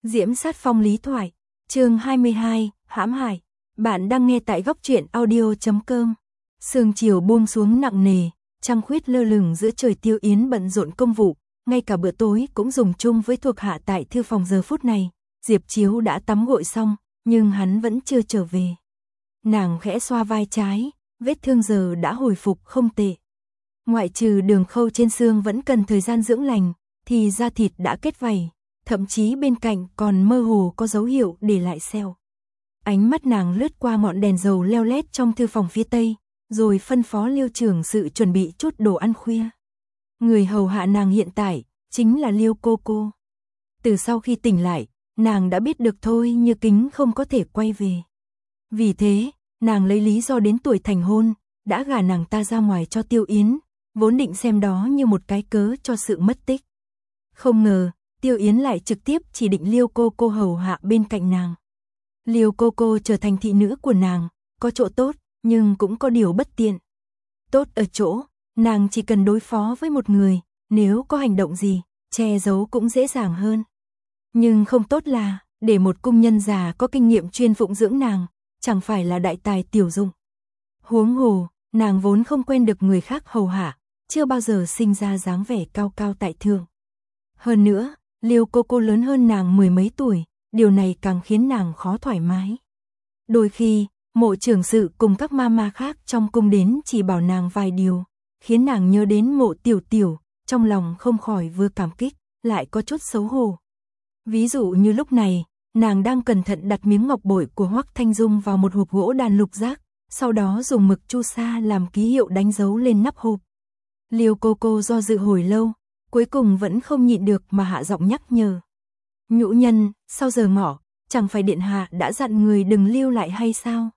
Diễm sát phong lý thoại, chương 22, hãm hại. Bạn đang nghe tại góc truyện audio.com. Sương chiều buông xuống nặng nề, trăng khuyết lơ lửng giữa trời. Tiêu Yến bận rộn công vụ, ngay cả bữa tối cũng dùng chung với thuộc hạ tại thư phòng. Giờ phút này, Diệp Chiếu đã tắm gội xong, nhưng hắn vẫn chưa trở về. Nàng khẽ xoa vai trái, vết thương giờ đã hồi phục không tệ. Ngoại trừ đường khâu trên xương vẫn cần thời gian dưỡng lành, thì da thịt đã kết vảy, thậm chí bên cạnh còn mơ hồ có dấu hiệu để lại sẹo. Ánh mắt nàng lướt qua ngọn đèn dầu leo lét trong thư phòng phía tây, rồi phân phó Liêu trưởng sự chuẩn bị chút đồ ăn khuya. Người hầu hạ nàng hiện tại chính là Liêu cô cô. Từ sau khi tỉnh lại, nàng đã biết được Thôi Như Kính không có thể quay về. Vì thế, nàng lấy lý do đến tuổi thành hôn, đã gả nàng ta ra ngoài cho Tiêu Yến, vốn định xem đó như một cái cớ cho sự mất tích. Không ngờ, Tiêu Yến lại trực tiếp chỉ định Liêu cô cô hầu hạ bên cạnh nàng. Liêu cô cô trở thành thị nữ của nàng, có chỗ tốt, nhưng cũng có điều bất tiện. Tốt ở chỗ, nàng chỉ cần đối phó với một người, nếu có hành động gì, che giấu cũng dễ dàng hơn. Nhưng không tốt là, để một cung nhân già có kinh nghiệm chuyên phụng dưỡng nàng, chẳng phải là đại tài tiểu dụng. Huống hồ, nàng vốn không quen được người khác hầu hạ, chưa bao giờ sinh ra dáng vẻ cao cao tại thượng. Hơn nữa, Liêu cô cô lớn hơn nàng mười mấy tuổi, điều này càng khiến nàng khó thoải mái. Đôi khi, Mộ trưởng sự cùng các mama khác trong cung đến chỉ bảo nàng vài điều, khiến nàng nhớ đến Mộ tiểu tiểu, trong lòng không khỏi vừa cảm kích, lại có chút xấu hổ. Ví dụ như lúc này, nàng đang cẩn thận đặt miếng ngọc bội của Hoắc Thanh Dung vào một hộp gỗ đàn lục giác, sau đó dùng mực chu sa làm ký hiệu đánh dấu lên nắp hộp. Liêu cô cô do dự hồi lâu, cuối cùng vẫn không nhịn được mà hạ giọng nhắc nhở. Nhũ nhân, sau giờ ngọ, chẳng phải điện hạ đã dặn người đừng lưu lại hay sao?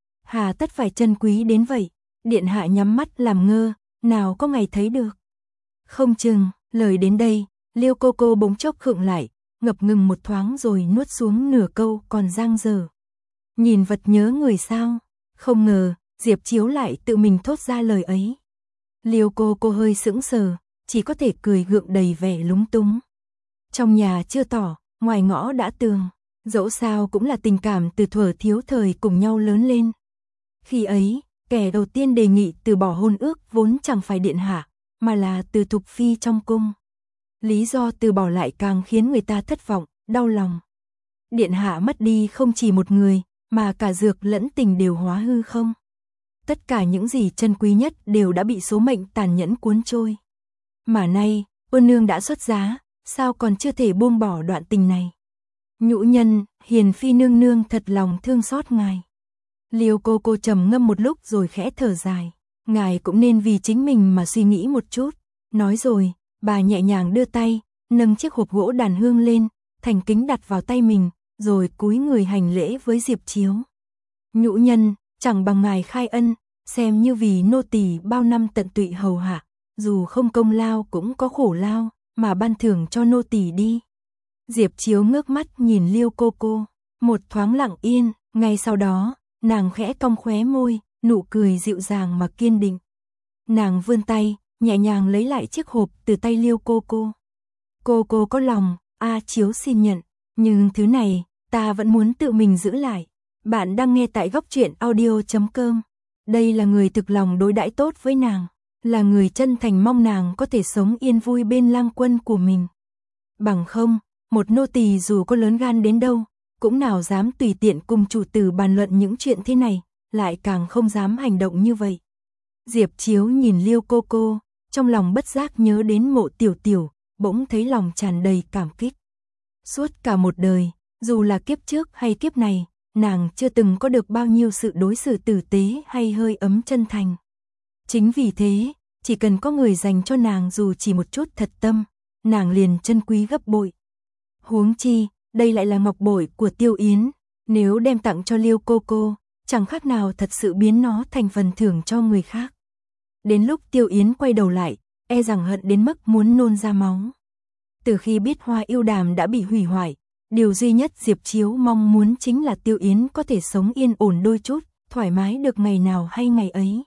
Hà tất phải trân quý đến vậy, điện hạ nhắm mắt làm ngơ, nào có ngày thấy được. Không chừng, lời đến đây, Liêu cô cô bỗng chốc khựng lại, ngập ngừng một thoáng rồi nuốt xuống nửa câu còn dang dở. Nhìn vật nhớ người sao? Không ngờ, Diệp Chiếu lại tự mình thốt ra lời ấy. Liêu cô cô hơi sững sờ, chỉ có thể cười gượng đầy vẻ lúng túng. Trong nhà chưa tỏ, ngoài ngõ đã tường, dẫu sao cũng là tình cảm từ thuở thiếu thời cùng nhau lớn lên. Khi ấy, kẻ đầu tiên đề nghị từ bỏ hôn ước vốn chẳng phải điện hạ, mà là Từ Thục Phi trong cung. Lý do từ bỏ lại càng khiến người ta thất vọng, đau lòng. Điện hạ mất đi không chỉ một người, mà cả dược lẫn tình đều hóa hư không. Tất cả những gì chân quý nhất đều đã bị số mệnh tàn nhẫn cuốn trôi. Mà nay, Ôn nương đã xuất giá, sao còn chưa thể buông bỏ đoạn tình này? Nhũ nhân, hiền phi nương nương thật lòng thương xót ngài. Liêu cô cô trầm ngâm một lúc rồi khẽ thở dài. Ngài cũng nên vì chính mình mà suy nghĩ một chút. Nói rồi, bà nhẹ nhàng đưa tay, nâng chiếc hộp gỗ đàn hương lên, thành kính đặt vào tay mình, rồi cúi người hành lễ với Diệp Chiếu. Nhũ nhân, chẳng bằng ngài khai ân, xem như vì nô tỳ bao năm tận tụy hầu hạ, dù không công lao cũng có khổ lao, mà ban thưởng cho nô tỳ đi. Diệp Chiếu ngước mắt nhìn Liêu cô cô, một thoáng lặng yên, ngay sau đó, nàng khẽ cong khóe môi, nụ cười dịu dàng mà kiên định. Nàng vươn tay, nhẹ nhàng lấy lại chiếc hộp từ tay Liêu cô cô. Cô cô có lòng, Chiếu xin nhận, nhưng thứ này, ta vẫn muốn tự mình giữ lại. Bạn đang nghe tại góc truyện audio.com. Đây là người thực lòng đối đãi tốt với nàng, là người chân thành mong nàng có thể sống yên vui bên lang quân của mình. Bằng không, một nô tỳ dù có lớn gan đến đâu, cũng nào dám tùy tiện cùng chủ tử bàn luận những chuyện thế này, lại càng không dám hành động như vậy. Diệp Chiếu nhìn Liêu cô cô, trong lòng bất giác nhớ đến Mộ tiểu tiểu, bỗng thấy lòng tràn đầy cảm kích. Suốt cả một đời, dù là kiếp trước hay kiếp này, nàng chưa từng có được bao nhiêu sự đối xử tử tế hay hơi ấm chân thành. Chính vì thế, chỉ cần có người dành cho nàng dù chỉ một chút thật tâm, nàng liền trân quý gấp bội. Huống chi, đây lại là ngọc bội của Tiêu Yến, nếu đem tặng cho Liêu cô cô, chẳng khác nào thật sự biến nó thành phần thưởng cho người khác. Đến lúc Tiêu Yến quay đầu lại, e rằng hận đến mức muốn nôn ra máu. Từ khi biết Hoa Yêu Đàm đã bị hủy hoại, điều duy nhất Diệp Chiếu mong muốn chính là Tiêu Yến có thể sống yên ổn đôi chút, thoải mái được ngày nào hay ngày ấy.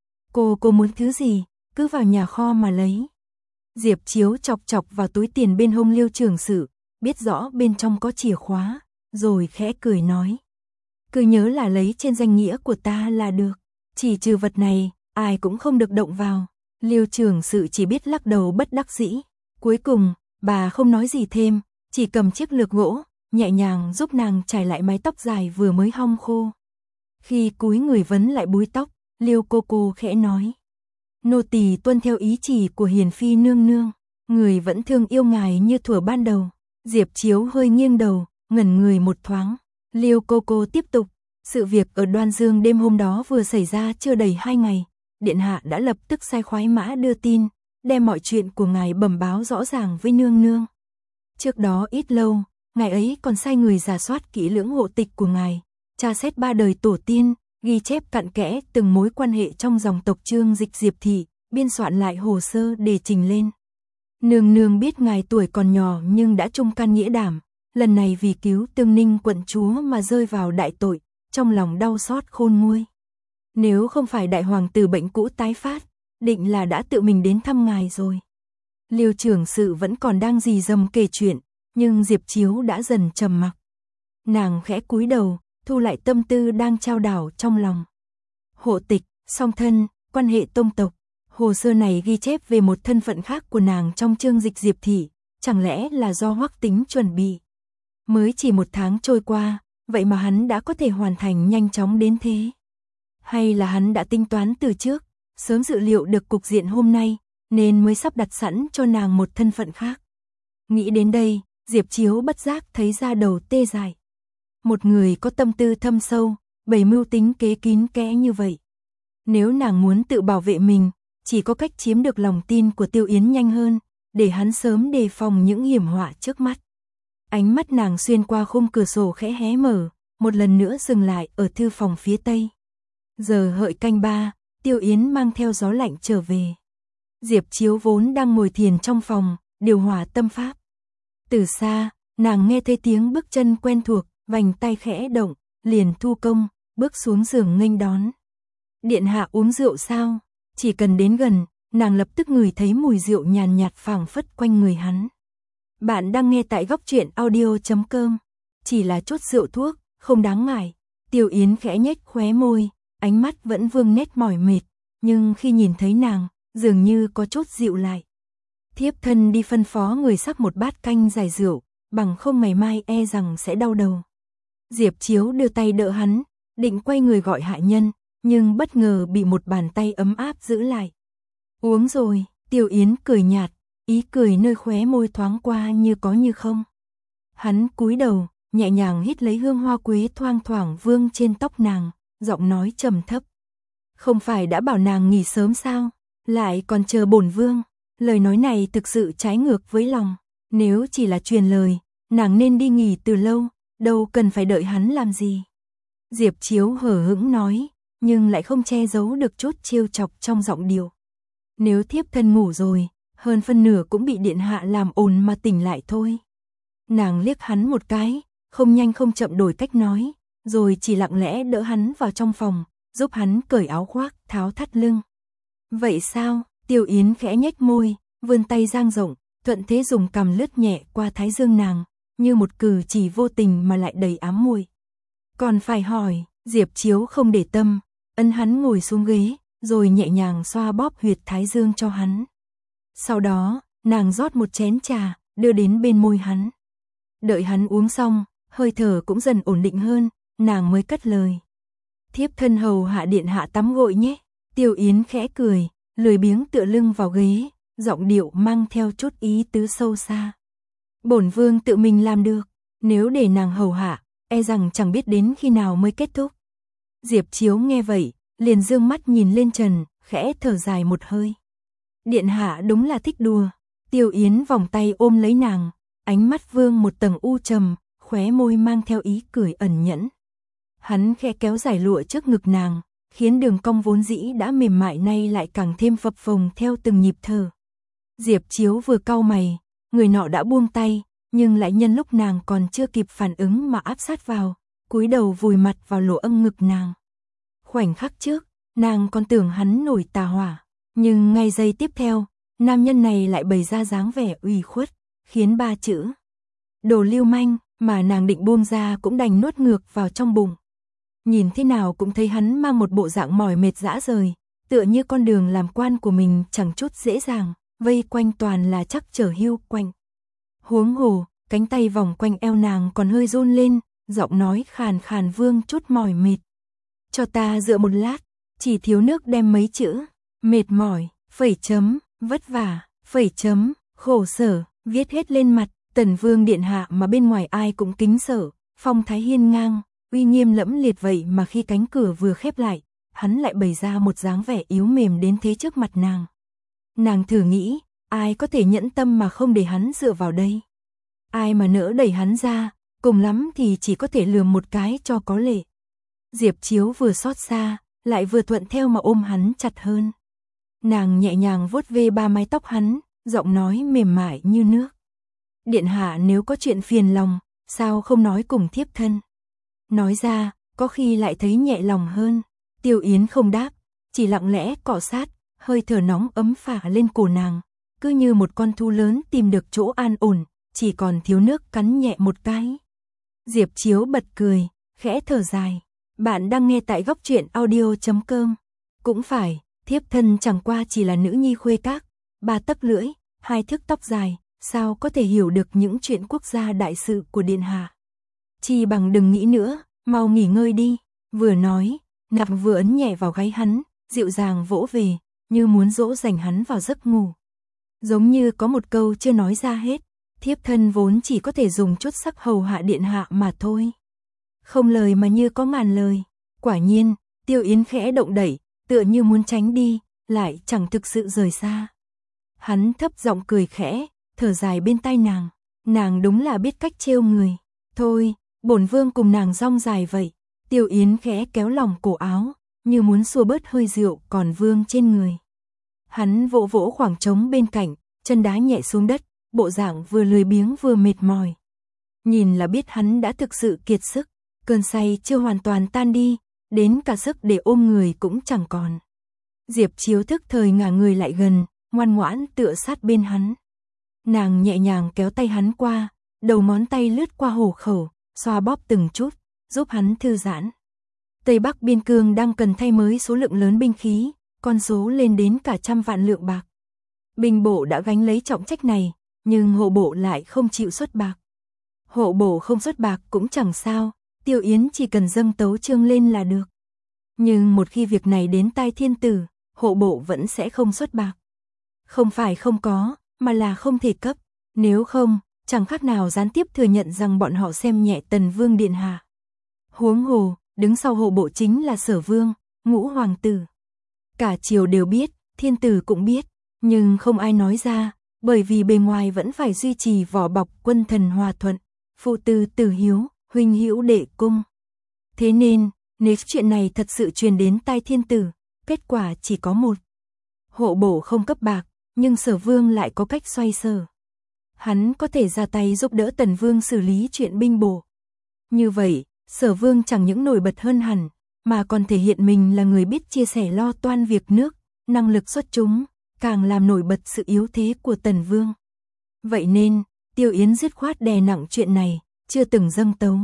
Cô muốn thứ gì, cứ vào nhà kho mà lấy. Diệp Chiếu chọc chọc vào túi tiền bên hông Liêu trưởng sự, biết rõ bên trong có chìa khóa, rồi khẽ cười nói. Cứ nhớ là lấy trên danh nghĩa của ta là được, chỉ trừ vật này, ai cũng không được động vào. Liêu trưởng sự chỉ biết lắc đầu bất đắc dĩ. Cuối cùng, bà không nói gì thêm, chỉ cầm chiếc lược gỗ, nhẹ nhàng giúp nàng trải lại mái tóc dài vừa mới hong khô. Khi cúi người vấn lại búi tóc, Liêu cô khẽ nói. Nô tỳ tuân theo ý chỉ của hiền phi nương nương, người vẫn thương yêu ngài như thuở ban đầu. Diệp Chiếu hơi nghiêng đầu, ngẩn người một thoáng. Liêu cô tiếp tục. Sự việc ở Đoan Dương đêm hôm đó vừa xảy ra chưa đầy 2 ngày. Điện hạ đã lập tức sai khoái mã đưa tin, đem mọi chuyện của ngài bẩm báo rõ ràng với nương nương. Trước đó ít lâu, ngài ấy còn sai người rà soát kỹ lưỡng hộ tịch của ngài, tra xét 3 đời tổ tiên, ghi chép cặn kẽ từng mối quan hệ trong dòng tộc Trương Dịch Diệp thị, biên soạn lại hồ sơ để trình lên. Nương nương biết ngài tuổi còn nhỏ nhưng đã trung can nghĩa đảm, lần này vì cứu Tương Ninh quận chúa mà rơi vào đại tội, trong lòng đau xót khôn nguôi. Nếu không phải đại hoàng tử bệnh cũ tái phát, định là đã tự mình đến thăm ngài rồi. Liêu trưởng sự vẫn còn đang rì rầm kể chuyện, nhưng Diệp Chiếu đã dần trầm mặc. Nàng khẽ cúi đầu, thu lại tâm tư đang trao đảo trong lòng. Hộ tịch, song thân, quan hệ tông tộc, hồ sơ này ghi chép về một thân phận khác của nàng trong Trương Dịch Diệp thị, chẳng lẽ là do Hoắc Tính chuẩn bị. Mới chỉ 1 tháng trôi qua, vậy mà hắn đã có thể hoàn thành nhanh chóng đến thế. Hay là hắn đã tính toán từ trước, sớm dự liệu được cục diện hôm nay, nên mới sắp đặt sẵn cho nàng một thân phận khác. Nghĩ đến đây, Diệp Chiếu bất giác thấy da đầu tê dại. Một người có tâm tư thâm sâu, bày mưu tính kế kín kẽ như vậy. Nếu nàng muốn tự bảo vệ mình, chỉ có cách chiếm được lòng tin của Tiêu Yến nhanh hơn, để hắn sớm đề phòng những hiểm họa trước mắt. Ánh mắt nàng xuyên qua khung cửa sổ khẽ hé mở, một lần nữa dừng lại ở thư phòng phía tây. Giờ hợi canh 3, Tiêu Yến mang theo gió lạnh trở về. Diệp Chiếu vốn đang ngồi thiền trong phòng, điều hòa tâm pháp. Từ xa, nàng nghe thấy tiếng bước chân quen thuộc, vành tay khẽ động, liền thu công, bước xuống giường nghênh đón. Điện hạ uống rượu sao? Chỉ cần đến gần, nàng lập tức ngửi thấy mùi rượu nhàn nhạt phảng phất quanh người hắn. Bạn đang nghe tại góc truyện audio.com. Chỉ là chút rượu thuốc, không đáng ngại. Tiêu Yến khẽ nhếch khóe môi, ánh mắt vẫn vương nét mỏi mệt, nhưng khi nhìn thấy nàng, dường như có chút dịu lại. Thiếp thân đi phân phó người sắc một bát canh giải rượu, bằng không ngày mai e rằng sẽ đau đầu. Diệp Chiếu đưa tay đỡ hắn, định quay người gọi hạ nhân, nhưng bất ngờ bị một bàn tay ấm áp giữ lại. Uống rồi, Tiêu Yến cười nhạt, ý cười nơi khóe môi thoáng qua như có như không. Hắn cúi đầu, nhẹ nhàng hít lấy hương hoa quế thoang thoảng vương trên tóc nàng, giọng nói trầm thấp. Không phải đã bảo nàng nghỉ sớm sao, lại còn chờ bổn vương. Lời nói này thực sự trái ngược với lòng. Nếu chỉ là truyền lời, nàng nên đi nghỉ từ lâu, đâu cần phải đợi hắn làm gì. Diệp Chiếu hờ hững nói, nhưng lại không che giấu được chút trêu chọc trong giọng điệu. Nếu thiếp thân ngủ rồi, hơn phân nửa cũng bị điện hạ làm ồn mà tỉnh lại thôi. Nàng liếc hắn một cái, không nhanh không chậm đổi cách nói, rồi chỉ lặng lẽ đỡ hắn vào trong phòng, giúp hắn cởi áo khoác, tháo thắt lưng. Vậy sao? Tiêu Yến khẽ nhếch môi, vươn tay dang rộng, thuận thế dùng cằm lướt nhẹ qua thái dương nàng, như một cử chỉ vô tình mà lại đầy ám muội. Còn phải hỏi, Diệp Chiếu không để tâm, ấn hắn ngồi xuống ghế, rồi nhẹ nhàng xoa bóp huyệt thái dương cho hắn. Sau đó, nàng rót một chén trà, đưa đến bên môi hắn. Đợi hắn uống xong, hơi thở cũng dần ổn định hơn, nàng mới cất lời. Thiếp thân hầu hạ điện hạ tắm gội nhé. Tiêu Yến khẽ cười, lười biếng tựa lưng vào ghế, giọng điệu mang theo chút ý tứ sâu xa. Bổn vương tự mình làm được, nếu để nàng hầu hạ, e rằng chẳng biết đến khi nào mới kết thúc. Diệp Chiếu nghe vậy, liền dương mắt nhìn lên trần, khẽ thở dài một hơi. Điện hạ đúng là thích đùa. Tiêu Yến vòng tay ôm lấy nàng, ánh mắt vương một tầng u trầm, khóe môi mang theo ý cười ẩn nhẫn. Hắn khẽ kéo giải lụa trước ngực nàng, khiến đường cong vốn dĩ đã mềm mại nay lại càng thêm phập phồng theo từng nhịp thở. Diệp Chiếu vừa cau mày, người nọ đã buông tay, nhưng lại nhân lúc nàng còn chưa kịp phản ứng mà áp sát vào, cúi đầu vùi mặt vào lỗ âng ngực nàng. Khoảnh khắc trước, nàng còn tưởng hắn nổi tà hỏa, nhưng ngay giây tiếp theo, nam nhân này lại bày ra dáng vẻ ủy khuất, khiến 3 chữ Đồ lưu manh, mà nàng định buông ra cũng đành nuốt ngược vào trong bụng. Nhìn thế nào cũng thấy hắn mang một bộ dạng mỏi mệt rã rời, tựa như con đường làm quan của mình chẳng chút dễ dàng, vây quanh toàn là chắc trở hưu quanh. Huống hồ, cánh tay vòng quanh eo nàng còn hơi run lên, giọng nói khàn khàn vương chút mỏi mệt. Cho ta dựa một lát, chỉ thiếu nước đem mấy chữ, mệt mỏi, phẩy chấm, vất vả, phẩy chấm, khổ sở, viết hết lên mặt. Tần vương điện hạ mà bên ngoài ai cũng kính sợ, phong thái hiên ngang, uy nghiêm lẫm liệt, vậy mà khi cánh cửa vừa khép lại, hắn lại bày ra một dáng vẻ yếu mềm đến thế trước mặt nàng. Nàng thử nghĩ, ai có thể nhẫn tâm mà không để hắn dựa vào đây? Ai mà nỡ đẩy hắn ra, cùng lắm thì chỉ có thể lườm một cái cho có lệ. Diệp Chiếu vừa xót xa, lại vừa thuận theo mà ôm hắn chặt hơn. Nàng nhẹ nhàng vuốt ve ba mái tóc hắn, giọng nói mềm mại như nước. Điện hạ nếu có chuyện phiền lòng, sao không nói cùng thiếp thân? Nói ra, có khi lại thấy nhẹ lòng hơn. Tiêu Yến không đáp, chỉ lặng lẽ cọ sát, hơi thở nóng ấm phả lên cổ nàng, cứ như một con thú lớn tìm được chỗ an ổn, chỉ còn thiếu nước cắn nhẹ một cái. Diệp Chiếu bật cười, khẽ thở dài. Bạn đang nghe tại góc truyện audio.com. Cũng phải, thiếp thân chẳng qua chỉ là nữ nhi khuê các, 3 tấc lưỡi, 2 thước tóc dài, sao có thể hiểu được những chuyện quốc gia đại sự của điện hạ. Chi bằng đừng nghĩ nữa, mau nghỉ ngơi đi. Vừa nói, nàng vừa ấn nhẹ vào gáy hắn, dịu dàng vỗ về, như muốn dỗ dành hắn vào giấc ngủ. Giống như có một câu chưa nói ra hết, thiếp thân vốn chỉ có thể dùng chút sắc hầu hạ điện hạ mà thôi. Không lời mà như có ngàn lời. Quả nhiên, Tiêu Yến khẽ động đẩy, tựa như muốn tránh đi, lại chẳng thực sự rời xa. Hắn thấp giọng cười khẽ, thở dài bên tai nàng. Nàng đúng là biết cách trêu người. Thôi, bổn vương cùng nàng rong dài vậy. Tiêu Yến khẽ kéo lòng cổ áo, như muốn xua bớt hơi rượu còn vương trên người. Hắn vỗ vỗ khoảng trống bên cạnh, chân đá nhẹ xuống đất, bộ dạng vừa lười biếng vừa mệt mỏi. Nhìn là biết hắn đã thực sự kiệt sức, cơn say chưa hoàn toàn tan đi, đến cả sức để ôm người cũng chẳng còn. Diệp Chiếu thức thời ngả người lại gần, ngoan ngoãn tựa sát bên hắn. Nàng nhẹ nhàng kéo tay hắn qua, đầu ngón tay lướt qua hổ khẩu, xoa bóp từng chút, giúp hắn thư giãn. Tây Bắc biên cương đang cần thay mới số lượng lớn binh khí, con số lên đến cả 100 vạn lượng bạc. Binh bộ đã gánh lấy trọng trách này, nhưng hộ bộ lại không chịu xuất bạc. Hộ bộ không xuất bạc cũng chẳng sao, Tiêu Yến chỉ cần dâng tấu chương lên là được. Nhưng một khi việc này đến tai thiên tử, hộ bộ vẫn sẽ không xuất bạc. Không phải không có, mà là không thể cấp. Nếu không, chẳng khác nào gián tiếp thừa nhận rằng bọn họ xem nhẹ Tần Vương điện hạ. Huống hồ, đứng sau hộ bộ chính là Sở Vương, Ngũ hoàng tử. Cả triều đều biết, thiên tử cũng biết, nhưng không ai nói ra, bởi vì bề ngoài vẫn phải duy trì vỏ bọc quân thần hòa thuận, phụ tử tử hiếu, huynh hữu đệ cung. Thế nên, nếu chuyện này thật sự truyền đến tai thiên tử, kết quả chỉ có một. Hộ bộ không cấp bạc, nhưng Sở Vương lại có cách xoay sở. Hắn có thể ra tay giúp đỡ Tần Vương xử lý chuyện binh bộ. Như vậy, Sở Vương chẳng những nổi bật hơn hẳn, mà còn thể hiện mình là người biết chia sẻ lo toan việc nước, năng lực xuất chúng, càng làm nổi bật sự yếu thế của Tần Vương. Vậy nên, Tiêu Yến dứt khoát đè nặng chuyện này, chưa từng dâng tấu.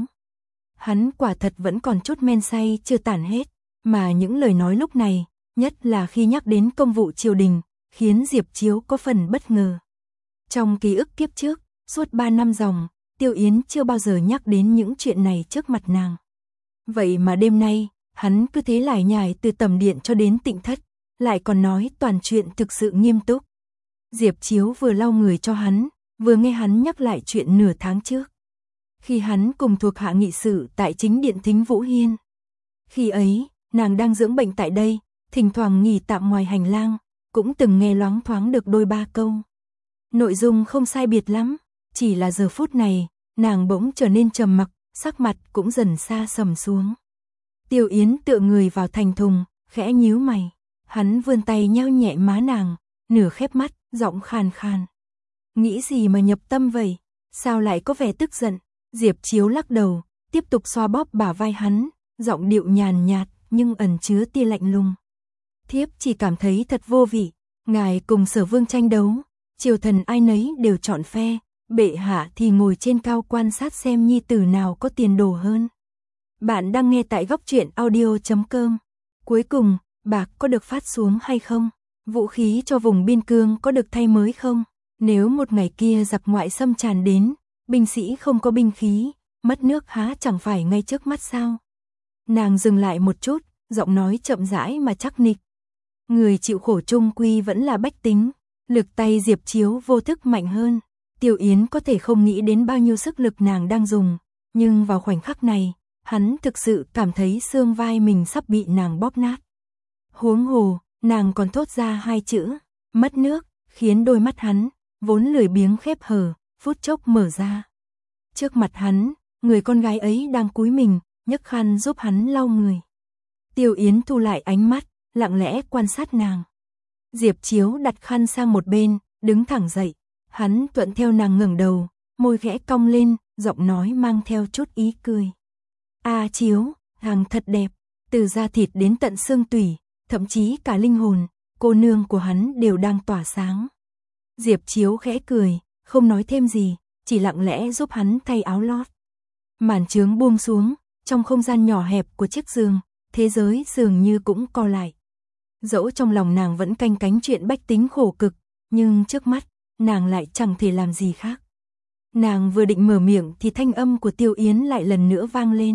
Hắn quả thật vẫn còn chút men say chưa tản hết, mà những lời nói lúc này, nhất là khi nhắc đến công vụ triều đình, khiến Diệp Chiếu có phần bất ngờ. Trong ký ức kiếp trước, suốt 3 năm dòng, Tiêu Yến chưa bao giờ nhắc đến những chuyện này trước mặt nàng. Vậy mà đêm nay, hắn cứ thế lải nhải từ Tầm Điện cho đến Tịnh Thất, lại còn nói toàn chuyện thực sự nghiêm túc. Diệp Chiếu vừa lau người cho hắn, vừa nghe hắn nhắc lại chuyện nửa tháng trước. Khi hắn cùng thuộc hạ nghị sự tại chính điện Thính Vũ Hiên. Khi ấy, nàng đang dưỡng bệnh tại đây, thỉnh thoảng nghỉ tạm ngoài hành lang, cũng từng nghe loáng thoáng được đôi ba câu. Nội dung không sai biệt lắm, chỉ là giờ phút này, nàng bỗng trở nên trầm mặc, sắc mặt cũng dần xa sầm xuống. Tiêu Yến tựa người vào thành thùng, khẽ nhíu mày. Hắn vươn tay nhao nhẹ má nàng, nửa khép mắt, giọng khàn khàn. Nghĩ gì mà nhập tâm vậy? Sao lại có vẻ tức giận? Diệp Chiếu lắc đầu, tiếp tục xoa bóp bả vai hắn, giọng điệu nhàn nhạt nhưng ẩn chứa tia lạnh lùng. Thiếp chỉ cảm thấy thật vô vị, ngài cùng Sở Vương tranh đấu, triều thần ai nấy đều chọn phe, bệ hạ thì ngồi trên cao quan sát xem nhi tử nào có tiền đồ hơn. Bạn đang nghe tại góc truyện audio.com. Cuối cùng, bạc có được phát xuống hay không? Vũ khí cho vùng biên cương có được thay mới không? Nếu một ngày kia giặc ngoại xâm tràn đến, binh sĩ không có binh khí, mất nước há chẳng phải ngay trước mắt sao? Nàng dừng lại một chút, giọng nói chậm rãi mà chắc nịch. Người chịu khổ chung quy vẫn là bách tính, lực tay Diệp Chiếu vô thức mạnh hơn. Tiêu Yến có thể không nghĩ đến bao nhiêu sức lực nàng đang dùng, nhưng vào khoảnh khắc này, hắn thực sự cảm thấy xương vai mình sắp bị nàng bóp nát. Huống hồ, nàng còn thốt ra hai chữ, mất nước, khiến đôi mắt hắn, vốn lười biếng khép hờ, phút chốc mở ra. Trước mặt hắn, người con gái ấy đang cúi mình, nhấc khăn giúp hắn lau người. Tiêu Yến thu lại ánh mắt, lặng lẽ quan sát nàng. Diệp Chiếu đặt khăn sang một bên, đứng thẳng dậy. Hắn thuận theo nàng ngẩng đầu, môi khẽ cong lên, giọng nói mang theo chút ý cười. A Chiếu, hàng thật đẹp, từ da thịt đến tận xương tủy, thậm chí cả linh hồn, cô nương của hắn đều đang tỏa sáng. Diệp Chiếu khẽ cười, không nói thêm gì, chỉ lặng lẽ giúp hắn thay áo lót. Màn chướng buông xuống, trong không gian nhỏ hẹp của chiếc giường, thế giới dường như cũng co lại. Dẫu trong lòng nàng vẫn canh cánh chuyện bách tính khổ cực, nhưng trước mắt, nàng lại chẳng thể làm gì khác. Nàng vừa định mở miệng thì thanh âm của Tiêu Yến lại lần nữa vang lên.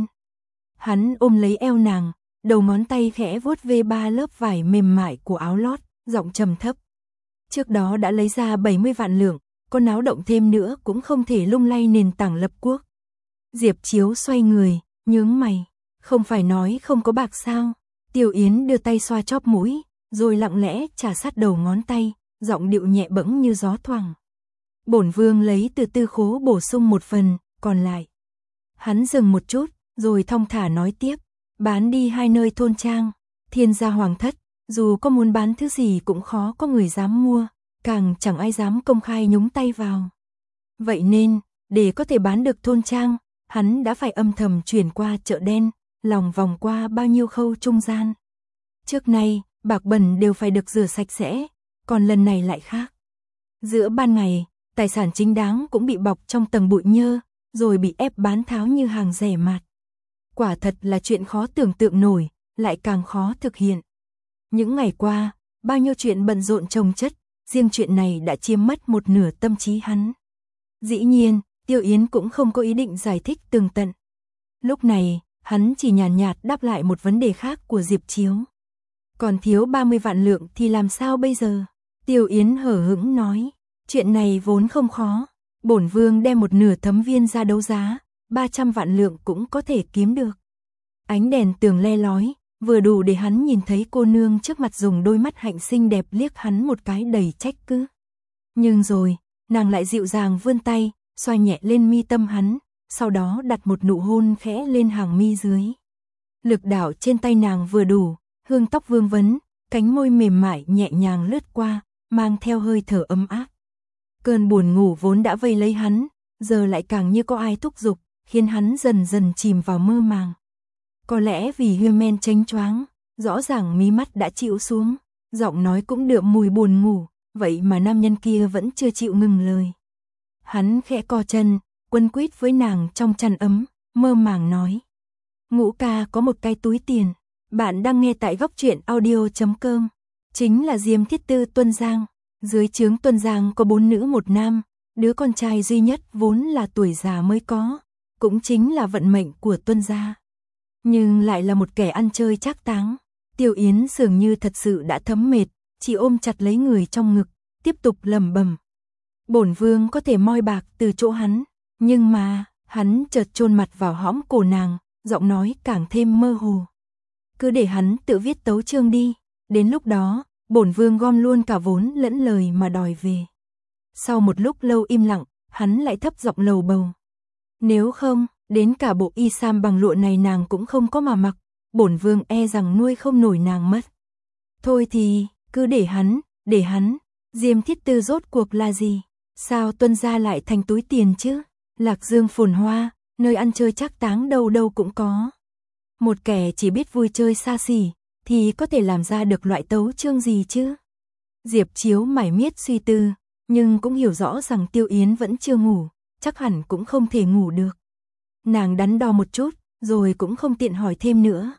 Hắn ôm lấy eo nàng, đầu ngón tay khẽ vuốt ve ba lớp vải mềm mại của áo lót, giọng trầm thấp. Trước đó đã lấy ra 70 vạn lượng, có náo động thêm nữa cũng không thể lung lay nền tảng lập quốc. Diệp Chiếu xoay người, nhướng mày, không phải nói không có bạc sao? Tiêu Yến đưa tay xoa chóp mũi, rồi lặng lẽ chà sát đầu ngón tay, giọng điệu nhẹ bẫng như gió thoảng. Bổn vương lấy từ tư khố bổ sung một phần, còn lại. Hắn dừng một chút, rồi thong thả nói tiếp, bán đi 2 nơi thôn trang, Thiên gia hoàng thất, dù có muốn bán thứ gì cũng khó có người dám mua, càng chẳng ai dám công khai nhúng tay vào. Vậy nên, để có thể bán được thôn trang, hắn đã phải âm thầm chuyển qua chợ đen, lòng vòng qua bao nhiêu khâu trung gian. Trước nay, bạc bẩn đều phải được rửa sạch sẽ, còn lần này lại khác. Giữa ban ngày, tài sản chính đáng cũng bị bọc trong tầng bụi nhơ, rồi bị ép bán tháo như hàng rẻ mạt. Quả thật là chuyện khó tưởng tượng nổi, lại càng khó thực hiện. Những ngày qua, bao nhiêu chuyện bận rộn chồng chất, riêng chuyện này đã chiếm mất một nửa tâm trí hắn. Dĩ nhiên, Tiêu Yến cũng không có ý định giải thích tường tận. Lúc này, hắn chỉ nhàn nhạt đáp lại một vấn đề khác của Diệp Chiếu. Còn thiếu 30 vạn lượng thì làm sao bây giờ? Tiêu Yến hở hững nói, chuyện này vốn không khó. Bổn vương đem một nửa thấm viên ra đấu giá, 300 vạn lượng cũng có thể kiếm được. Ánh đèn tường le lói, vừa đủ để hắn nhìn thấy cô nương trước mặt dùng đôi mắt hạnh xinh đẹp liếc hắn một cái đầy trách cứ. Nhưng rồi, nàng lại dịu dàng vươn tay, xoa nhẹ lên mi tâm hắn, sau đó đặt một nụ hôn khẽ lên hàng mi dưới. Lực đạo trên tay nàng vừa đủ, hương tóc vương vấn, cánh môi mềm mại nhẹ nhàng lướt qua, mang theo hơi thở ấm áp. Cơn buồn ngủ vốn đã vây lấy hắn, giờ lại càng như có ai thúc giục, khiến hắn dần dần chìm vào mơ màng. Có lẽ vì hymen chênh choáng, rõ ràng mí mắt đã chịu xuống, giọng nói cũng đượm mùi buồn ngủ, vậy mà nam nhân kia vẫn chưa chịu ngừng lời. Hắn khẽ co chân, quấn quýt với nàng trong chăn ấm, mơ màng nói. Ngũ ca có một cái túi tiền, bạn đang nghe tại góc truyện audio.com. Chính là Diêm Thiết Tư Tuân Giang, dưới trướng Tuân Giang có 4 nữ 1 nam, đứa con trai duy nhất vốn là tuổi già mới có, cũng chính là vận mệnh của Tuân gia. Nhưng lại là một kẻ ăn chơi trác táng. Tiêu Yến dường như thật sự đã thấm mệt, chỉ ôm chặt lấy người trong ngực, tiếp tục lẩm bẩm. Bổn vương có thể moi bạc từ chỗ hắn, nhưng mà, hắn chợt chôn mặt vào hõm cổ nàng, giọng nói càng thêm mơ hồ. Cứ để hắn tự viết tấu chương đi, đến lúc đó, bổn vương gom luôn cả vốn lẫn lời mà đòi về. Sau một lúc lâu im lặng, hắn lại thấp giọng lầu bầu. Nếu không, đến cả bộ y sam bằng lụa này nàng cũng không có mà mặc, bổn vương e rằng nuôi không nổi nàng mất. Thôi thì, cứ để hắn, Diêm Thiết Tư rốt cuộc là gì? Sao Tuân gia lại thành túi tiền chứ? Lạc Dương phồn hoa, nơi ăn chơi trác táng đâu đâu cũng có. Một kẻ chỉ biết vui chơi xa xỉ, thì có thể làm ra được loại tấu chương gì chứ? Diệp Chiếu mải miết suy tư, nhưng cũng hiểu rõ rằng Tiêu Yến vẫn chưa ngủ, chắc hẳn cũng không thể ngủ được. Nàng đắn đo một chút, rồi cũng không tiện hỏi thêm nữa.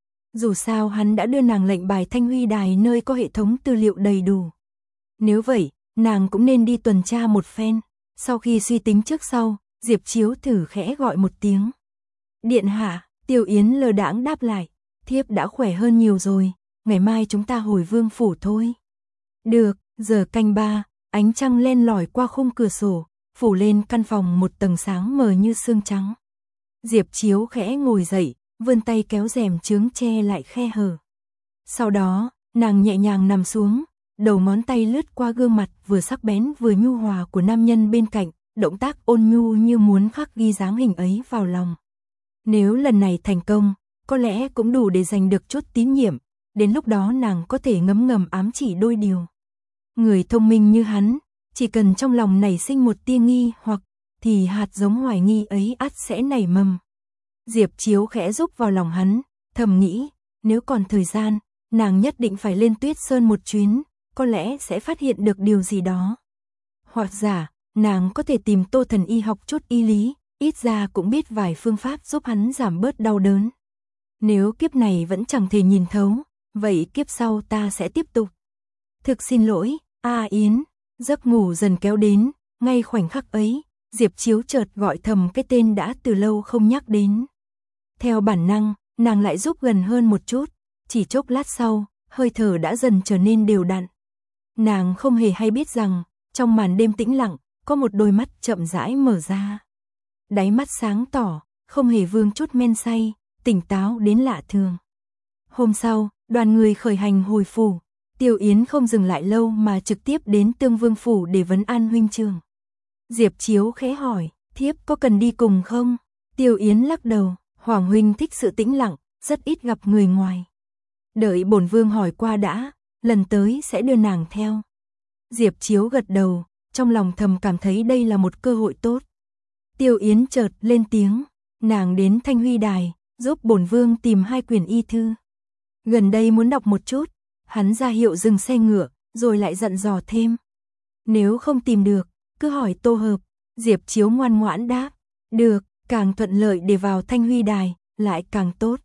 Dù sao hắn đã đưa nàng lệnh bài Thanh Huy Đài nơi có hệ thống tư liệu đầy đủ. Nếu vậy, nàng cũng nên đi tuần tra một phen. Sau khi suy tính trước sau, Diệp Chiếu thử khẽ gọi một tiếng. Điện hạ, Tiêu Yến lơ đãng đáp lại. Thiếp đã khỏe hơn nhiều rồi, ngày mai chúng ta hồi vương phủ thôi. Được, giờ canh 3, ánh trăng len lỏi qua khung cửa sổ, phủ lên căn phòng một tầng sáng mờ như sương trắng. Diệp Chiếu khẽ ngồi dậy, vươn tay kéo rèm chướng che lại khe hở. Sau đó, nàng nhẹ nhàng nằm xuống, đầu ngón tay lướt qua gương mặt vừa sắc bén vừa nhu hòa của nam nhân bên cạnh, động tác ôn nhu như muốn khắc ghi dáng hình ấy vào lòng. Nếu lần này thành công, có lẽ cũng đủ để giành được chút tín nhiệm, đến lúc đó nàng có thể ngấm ngầm ám chỉ đôi điều. Người thông minh như hắn, chỉ cần trong lòng nảy sinh một tia nghi hoặc, thì hạt giống hoài nghi ấy ắt sẽ nảy mầm. Diệp Chiếu khẽ rúc vào lòng hắn, thầm nghĩ, nếu còn thời gian, nàng nhất định phải lên Tuyết Sơn một chuyến, có lẽ sẽ phát hiện được điều gì đó. Hoặc giả, nàng có thể tìm Tô Thần Y học chút y lý, ít ra cũng biết vài phương pháp giúp hắn giảm bớt đau đớn. Nếu kiếp này vẫn chẳng thể nhìn thấu, vậy kiếp sau ta sẽ tiếp tục. Thực xin lỗi, Yến. Giấc ngủ dần kéo đến, ngay khoảnh khắc ấy, Diệp Chiếu chợt gọi thầm cái tên đã từ lâu không nhắc đến. Theo bản năng, nàng lại giúp gần hơn một chút, chỉ chốc lát sau, hơi thở đã dần trở nên đều đặn. Nàng không hề hay biết rằng, trong màn đêm tĩnh lặng, có một đôi mắt chậm rãi mở ra. Đáy mắt sáng tỏ, không hề vương chút men say, tỉnh táo đến lạ thường. Hôm sau, đoàn người khởi hành hồi phủ. Tiêu Yến không dừng lại lâu mà trực tiếp đến Tương Vương phủ để vấn an huynh trưởng. Diệp Chiếu khẽ hỏi, thiếp có cần đi cùng không? Tiêu Yến lắc đầu, Hoàng huynh thích sự tĩnh lặng, rất ít gặp người ngoài. Đợi bổn vương hỏi qua đã, lần tới sẽ đưa nàng theo. Diệp Chiếu gật đầu, trong lòng thầm cảm thấy đây là một cơ hội tốt. Tiêu Yến chợt lên tiếng, nàng đến Thanh Huy Đài, giúp bổn vương tìm 2 quyển y thư. Gần đây muốn đọc một chút. Hắn ra hiệu dừng xe ngựa, rồi lại dặn dò thêm. Nếu không tìm được, cứ hỏi Tô Hợp. Diệp Chiếu ngoan ngoãn đáp. Được, càng thuận lợi để vào Thanh Huy Đài, lại càng tốt.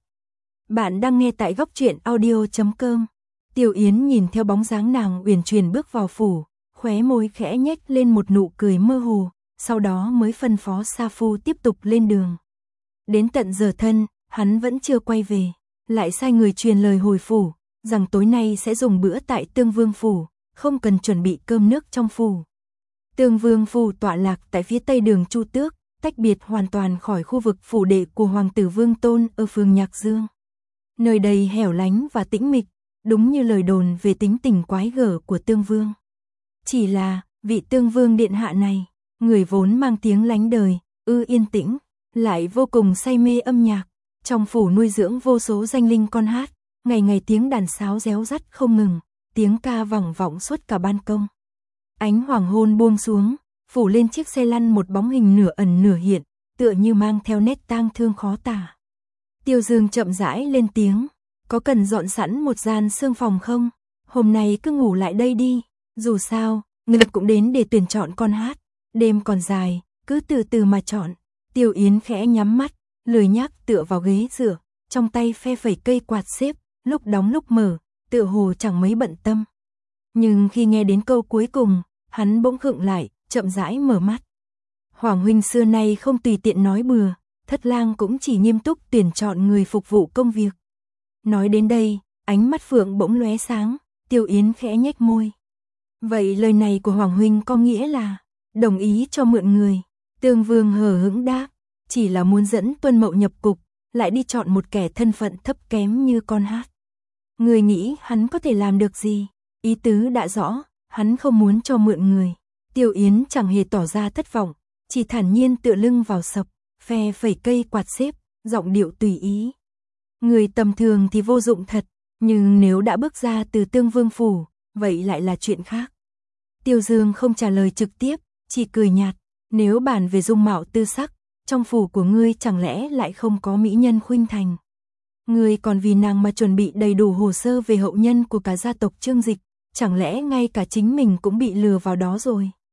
Bạn đang nghe tại Góc Truyện Audio.com. Tiêu Yến nhìn theo bóng dáng nàng uyển chuyển bước vào phủ, khóe môi khẽ nhếch lên một nụ cười mơ hồ, sau đó mới phân phó Sa Phu tiếp tục lên đường. Đến tận giờ thân, hắn vẫn chưa quay về, lại sai người truyền lời hồi phủ, rằng tối nay sẽ dùng bữa tại Tương Vương phủ, không cần chuẩn bị cơm nước trong phủ. Tương Vương phủ tọa lạc tại phía tây đường Chu Tước, tách biệt hoàn toàn khỏi khu vực phủ đệ của hoàng tử Vương Tôn ở phường Nhạc Dương. Nơi đây hẻo lánh và tĩnh mịch, đúng như lời đồn về tính tình quái gở của Tương Vương. Chỉ là, vị Tương Vương điện hạ này, người vốn mang tiếng lánh đời, yên tĩnh, lại vô cùng say mê âm nhạc, trong phủ nuôi dưỡng vô số danh linh con hát. Ngày ngày tiếng đàn sáo réo rắt không ngừng, tiếng ca vẳng vọng suốt cả ban công. Ánh hoàng hôn buông xuống, phủ lên chiếc xe lăn một bóng hình nửa ẩn nửa hiện, tựa như mang theo nét tang thương khó tả. Tiêu Dương chậm rãi lên tiếng, có cần dọn sẵn một gian xương phòng không? Hôm nay cứ ngủ lại đây đi, dù sao, người cũng đến để tuyển chọn con hát, đêm còn dài, cứ từ từ mà chọn. Tiêu Yến khẽ nhắm mắt, lười nhác tựa vào ghế dựa, trong tay phe phẩy cây quạt xếp, lúc đóng lúc mở, tựa hồ chẳng mấy bận tâm. Nhưng khi nghe đến câu cuối cùng, hắn bỗng khựng lại, chậm rãi mở mắt. Hoàng huynh xưa nay không tùy tiện nói bừa, Thất lang cũng chỉ nghiêm túc tuyển chọn người phục vụ công việc. Nói đến đây, ánh mắt Phượng bỗng lóe sáng, Tiêu Yến khẽ nhếch môi. Vậy lời này của Hoàng huynh có nghĩa là đồng ý cho mượn người? Tương Vương hờ hững đáp, chỉ là muốn dẫn Tuân Mậu nhập cục, lại đi chọn một kẻ thân phận thấp kém như con hát. Người nghĩ hắn có thể làm được gì? Ý tứ đã rõ, hắn không muốn cho mượn người. Tiêu Yến chẳng hề tỏ ra thất vọng, chỉ thản nhiên tựa lưng vào sập, phe phẩy cây quạt xếp, giọng điệu tùy ý. Người tầm thường thì vô dụng thật, nhưng nếu đã bước ra từ Tương Vương phủ, vậy lại là chuyện khác. Tiêu Dương không trả lời trực tiếp, chỉ cười nhạt, nếu bàn về dung mạo tư sắc, trong phủ của ngươi chẳng lẽ lại không có mỹ nhân khuynh thành. Ngươi còn vì nàng mà chuẩn bị đầy đủ hồ sơ về hậu nhân của cả gia tộc Trương Dịch, chẳng lẽ ngay cả chính mình cũng bị lừa vào đó rồi.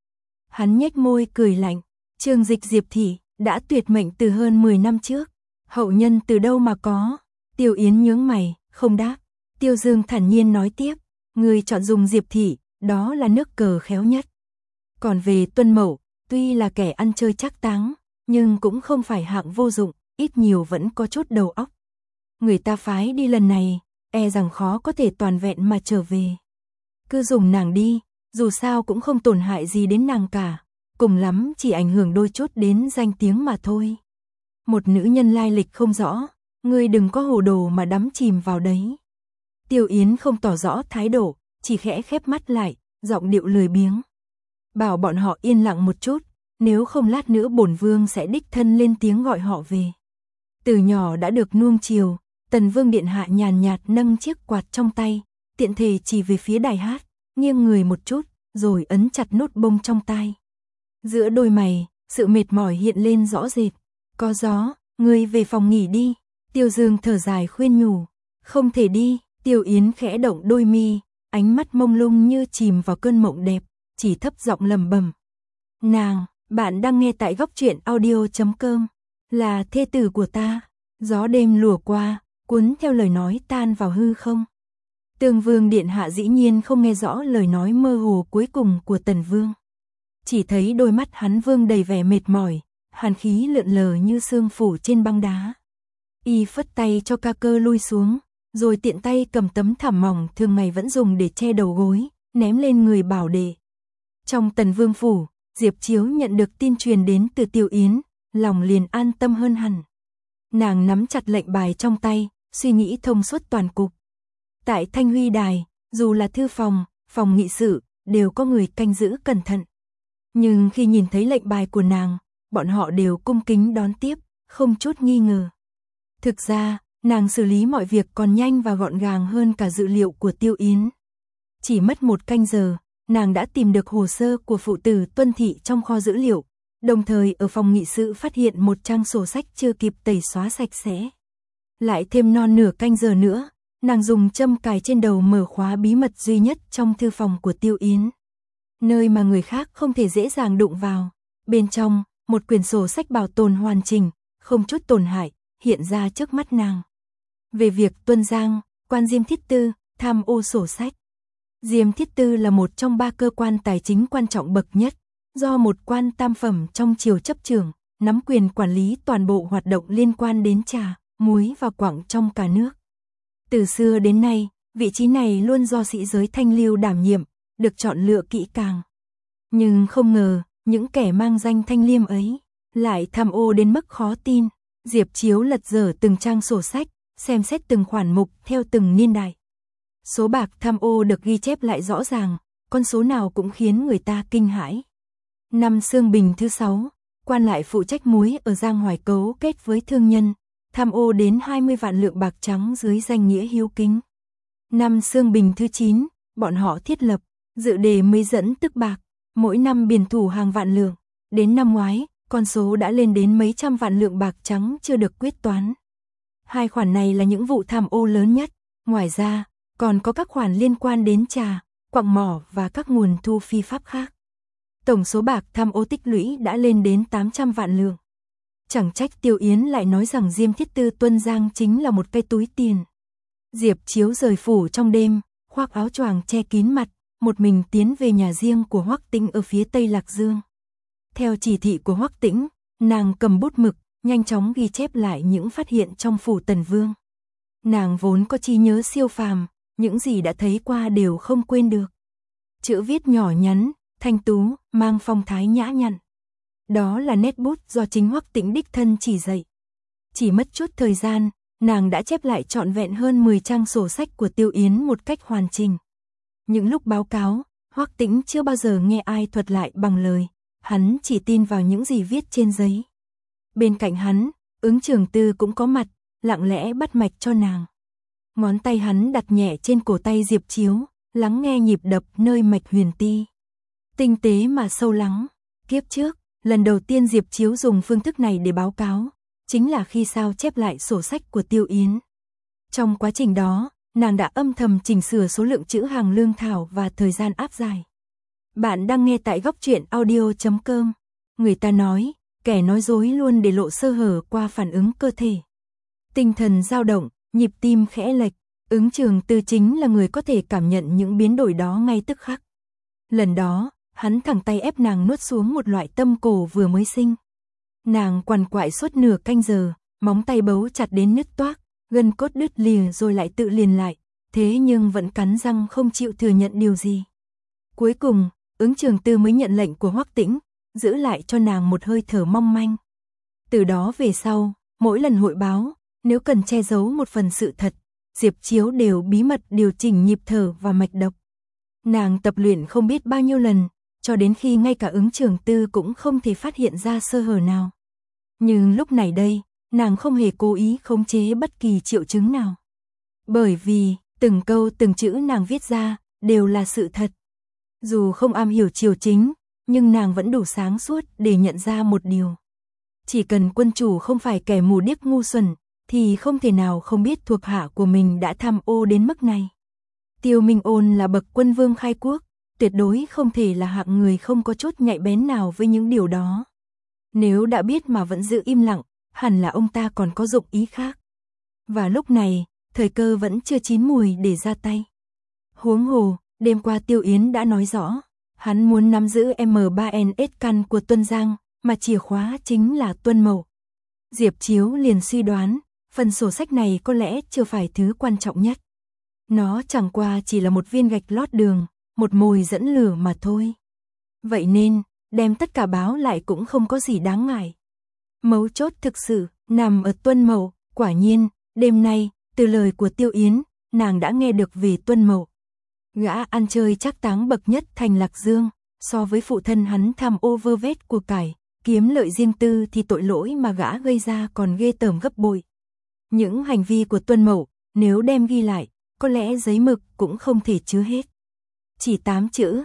Hắn nhếch môi cười lạnh, Trương Dịch Diệp thị đã tuyệt mệnh từ hơn 10 năm trước, hậu nhân từ đâu mà có? Tiêu Yến nhướng mày, không đáp. Tiêu Dương thản nhiên nói tiếp, người chọn dùng Diệp thị, đó là nước cờ khéo nhất. Còn về Tuân Mậu, tuy là kẻ ăn chơi trác táng, nhưng cũng không phải hạng vô dụng, ít nhiều vẫn có chút đầu óc. Người ta phái đi lần này, e rằng khó có thể toàn vẹn mà trở về. Cứ dùng nàng đi, dù sao cũng không tổn hại gì đến nàng cả, cùng lắm chỉ ảnh hưởng đôi chút đến danh tiếng mà thôi. Một nữ nhân lai lịch không rõ, ngươi đừng có hồ đồ mà đắm chìm vào đấy. Tiêu Yến không tỏ rõ thái độ, chỉ khẽ khép mắt lại, giọng điệu lười biếng. Bảo bọn họ yên lặng một chút, nếu không lát nữa bổn vương sẽ đích thân lên tiếng gọi họ về. Từ nhỏ đã được nuông chiều, Tần Vương điện hạ nhàn nhạt nâng chiếc quạt trong tay, tiện thể chỉ về phía đài hát, nghiêng người một chút, rồi ấn chặt nút bông trong tai. Giữa đôi mày, sự mệt mỏi hiện lên rõ rệt. Có gió, ngươi về phòng nghỉ đi. Tiêu Dương thở dài khuyên nhủ. Không thể đi. Tiêu Yến khẽ động đôi mi, ánh mắt mông lung như chìm vào cơn mộng đẹp, chỉ thấp giọng lẩm bẩm. Nàng, bạn đang nghe tại góc truyện audio.com, là thê tử của ta. Gió đêm lùa qua, cuốn theo lời nói tan vào hư không. Tường Vương điện hạ dĩ nhiên không nghe rõ lời nói mơ hồ cuối cùng của Tần Vương. Chỉ thấy đôi mắt hắn vương đầy vẻ mệt mỏi, hàn khí lượn lờ như sương phủ trên băng đá. Y phất tay cho ca cơ lui xuống, rồi tiện tay cầm tấm thảm mỏng thường ngày vẫn dùng để che đầu gối, ném lên người bảo đệ. Trong Tần Vương phủ, Diệp Chiếu nhận được tin truyền đến từ Tiêu Yến, lòng liền an tâm hơn hẳn. Nàng nắm chặt lệnh bài trong tay, suy nghĩ thông suốt toàn cục. Tại Thanh Huy Đài, dù là thư phòng, phòng nghị sự, đều có người canh giữ cẩn thận. Nhưng khi nhìn thấy lệnh bài của nàng, bọn họ đều cung kính đón tiếp, không chút nghi ngờ. Thực ra, nàng xử lý mọi việc còn nhanh và gọn gàng hơn cả dự liệu của Tiêu Yến. Chỉ mất 1 canh giờ, nàng đã tìm được hồ sơ của phụ tử Tuân thị trong kho dữ liệu, đồng thời ở phòng nghị sự phát hiện một trang sổ sách chưa kịp tẩy xóa sạch sẽ. Lại thêm non nửa canh giờ nữa, nàng dùng châm cài trên đầu mở khóa bí mật duy nhất trong thư phòng của Tiêu Yến. Nơi mà người khác không thể dễ dàng đụng vào. Bên trong, một quyển sổ sách bảo tồn hoàn chỉnh, không chút tổn hại, hiện ra trước mắt nàng. Về việc Tuân Giang, quan Diêm Thiết Tư, tham ô sổ sách. Diêm Thiết Tư là một trong 3 cơ quan tài chính quan trọng bậc nhất, do một quan tam phẩm trong triều chấp trưởng, nắm quyền quản lý toàn bộ hoạt động liên quan đến trà, muối và quặng trong cả nước. Từ xưa đến nay, vị trí này luôn do sĩ giới thanh lưu đảm nhiệm, được chọn lựa kỹ càng. Nhưng không ngờ, những kẻ mang danh thanh liêm ấy, lại tham ô đến mức khó tin. Diệp Chiếu lật dở từng trang sổ sách, xem xét từng khoản mục theo từng niên đại. Số bạc tham ô được ghi chép lại rõ ràng, con số nào cũng khiến người ta kinh hãi. Năm Xương Bình thứ 6, quan lại phụ trách muối ở Giang Hoài cấu kết với thương nhân, tham ô đến 20 vạn lượng bạc trắng dưới danh nghĩa hiếu kính. Năm Xương Bình thứ 9, bọn họ thiết lập dự đề mới dẫn tức bạc, mỗi năm biển thủ hàng vạn lượng. Đến năm ngoái, con số đã lên đến mấy trăm vạn lượng bạc trắng chưa được quyết toán. 2 khoản này là những vụ tham ô lớn nhất. Ngoài ra, còn có các khoản liên quan đến trà, quặng mỏ và các nguồn thu phi pháp khác. Tổng số bạc tham ô tích lũy đã lên đến 800 vạn lượng. Chẳng trách Tiêu Yến lại nói rằng Diêm Thiết Tư Tuân Giang chính là một cái túi tiền. Diệp Chiếu rời phủ trong đêm, khoác áo choàng che kín mặt, một mình tiến về nhà riêng của Hoắc Tĩnh ở phía Tây Lạc Dương. Theo chỉ thị của Hoắc Tĩnh, nàng cầm bút mực, nhanh chóng ghi chép lại những phát hiện trong phủ Tần Vương. Nàng vốn có trí nhớ siêu phàm, những gì đã thấy qua đều không quên được. Chữ viết nhỏ nhắn, thanh tú, mang phong thái nhã nhặn. Đó là nét bút do chính Hoắc Tĩnh đích thân chỉ dạy. Chỉ mất chút thời gian, nàng đã chép lại trọn vẹn hơn 10 trang sổ sách của Tiêu Yến một cách hoàn chỉnh. Những lúc báo cáo, Hoắc Tĩnh chưa bao giờ nghe ai thuật lại bằng lời, hắn chỉ tin vào những gì viết trên giấy. Bên cạnh hắn, Ứng Trường Tư cũng có mặt, lặng lẽ bắt mạch cho nàng. Ngón tay hắn đặt nhẹ trên cổ tay Diệp Chiếu, lắng nghe nhịp đập nơi mạch huyền ti. Tinh tế mà sâu lắng. Kiếp trước, lần đầu tiên Diệp Chiếu dùng phương thức này để báo cáo, chính là khi sao chép lại sổ sách của Tiêu Yến. Trong quá trình đó, nàng đã âm thầm chỉnh sửa số lượng chữ hàng lương thảo và thời gian áp giải. Bạn đang nghe tại góc truyện audio.com. Người ta nói, kẻ nói dối luôn để lộ sơ hở qua phản ứng cơ thể. Tinh thần dao động, nhịp tim khẽ lệch, Ứng Trường Tư chính là người có thể cảm nhận những biến đổi đó ngay tức khắc. Lần đó, hắn thẳng tay ép nàng nuốt xuống một loại tâm cổ vừa mới sinh. Nàng quằn quại suốt nửa canh giờ, móng tay bấu chặt đến nứt toác, gân cốt đứt lìa rồi lại tự liền lại, thế nhưng vẫn cắn răng không chịu thừa nhận điều gì. Cuối cùng, Ứng Trường Tư mới nhận lệnh của Hoắc Tĩnh, giữ lại cho nàng một hơi thở mong manh. Từ đó về sau, mỗi lần hội báo, nếu cần che giấu một phần sự thật, Diệp Chiếu đều bí mật điều chỉnh nhịp thở và mạch đập. Nàng tập luyện không biết bao nhiêu lần, cho đến khi ngay cả Ứng Trường Tư cũng không thể phát hiện ra sơ hở nào. Nhưng lúc này đây, nàng không hề cố ý khống chế bất kỳ triệu chứng nào. Bởi vì, từng câu từng chữ nàng viết ra, đều là sự thật. Dù không am hiểu triều chính, nhưng nàng vẫn đủ sáng suốt để nhận ra một điều. Chỉ cần quân chủ không phải kẻ mù điếc ngu xuẩn, thì không thể nào không biết thuộc hạ của mình đã tham ô đến mức này. Tiêu Minh Ôn là bậc quân vương khai quốc, tuyệt đối không thể là hạng người không có chút nhạy bén nào với những điều đó. Nếu đã biết mà vẫn giữ im lặng, hẳn là ông ta còn có dụng ý khác. Và lúc này, thời cơ vẫn chưa chín mùi để ra tay. Huống hồ, đêm qua Tiêu Yến đã nói rõ, hắn muốn nắm giữ M3NS căn của Tuân Giang, mà chìa khóa chính là Tuân Mậu. Diệp Chiếu liền suy đoán, phần sổ sách này có lẽ chưa phải thứ quan trọng nhất. Nó chẳng qua chỉ là một viên gạch lót đường, một mồi dẫn lửa mà thôi. Vậy nên, đem tất cả báo lại cũng không có gì đáng ngại. Mấu chốt thực sự nằm ở Tuân Mậu. Quả nhiên, đêm nay, từ lời của Tiêu Yến, nàng đã nghe được về Tuân Mậu. Gã ăn chơi trác táng bậc nhất thành Lạc Dương, so với phụ thân hắn tham ô vơ vét của cải, kiếm lợi riêng tư thì tội lỗi mà gã gây ra còn ghê tởm gấp bội. Những hành vi của Tuân Mậu, nếu đem ghi lại, có lẽ giấy mực cũng không thể chứa hết. Chỉ 8 chữ,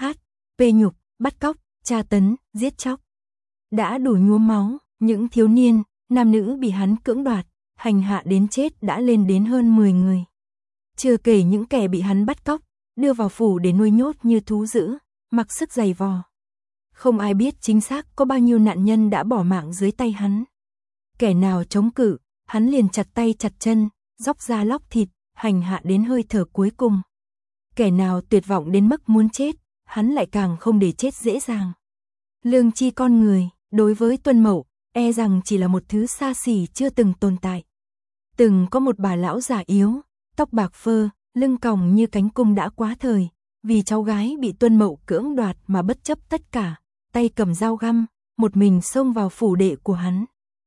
P nhục, bắt cóc, tra tấn, giết chóc. Đã đủ nhuốm máu, những thiếu niên, nam nữ bị hắn cưỡng đoạt, hành hạ đến chết đã lên đến hơn 10 người. Chưa kể những kẻ bị hắn bắt cóc, đưa vào phủ để nuôi nhốt như thú dữ, mặc sức giày vò. Không ai biết chính xác có bao nhiêu nạn nhân đã bỏ mạng dưới tay hắn. Kẻ nào chống cự, hắn liền chặt tay chặt chân, róc da lóc thịt, hành hạ đến hơi thở cuối cùng. Kẻ nào tuyệt vọng đến mức muốn chết, hắn lại càng không để chết dễ dàng. Lương tri con người, đối với Tuân Mậu, e rằng chỉ là một thứ xa xỉ chưa từng tồn tại. Từng có một bà lão già yếu, tóc bạc phơ, lưng còng như cánh cung đã quá thời, vì cháu gái bị Tuân Mậu cưỡng đoạt mà bất chấp tất cả, tay cầm dao găm, một mình xông vào phủ đệ của hắn.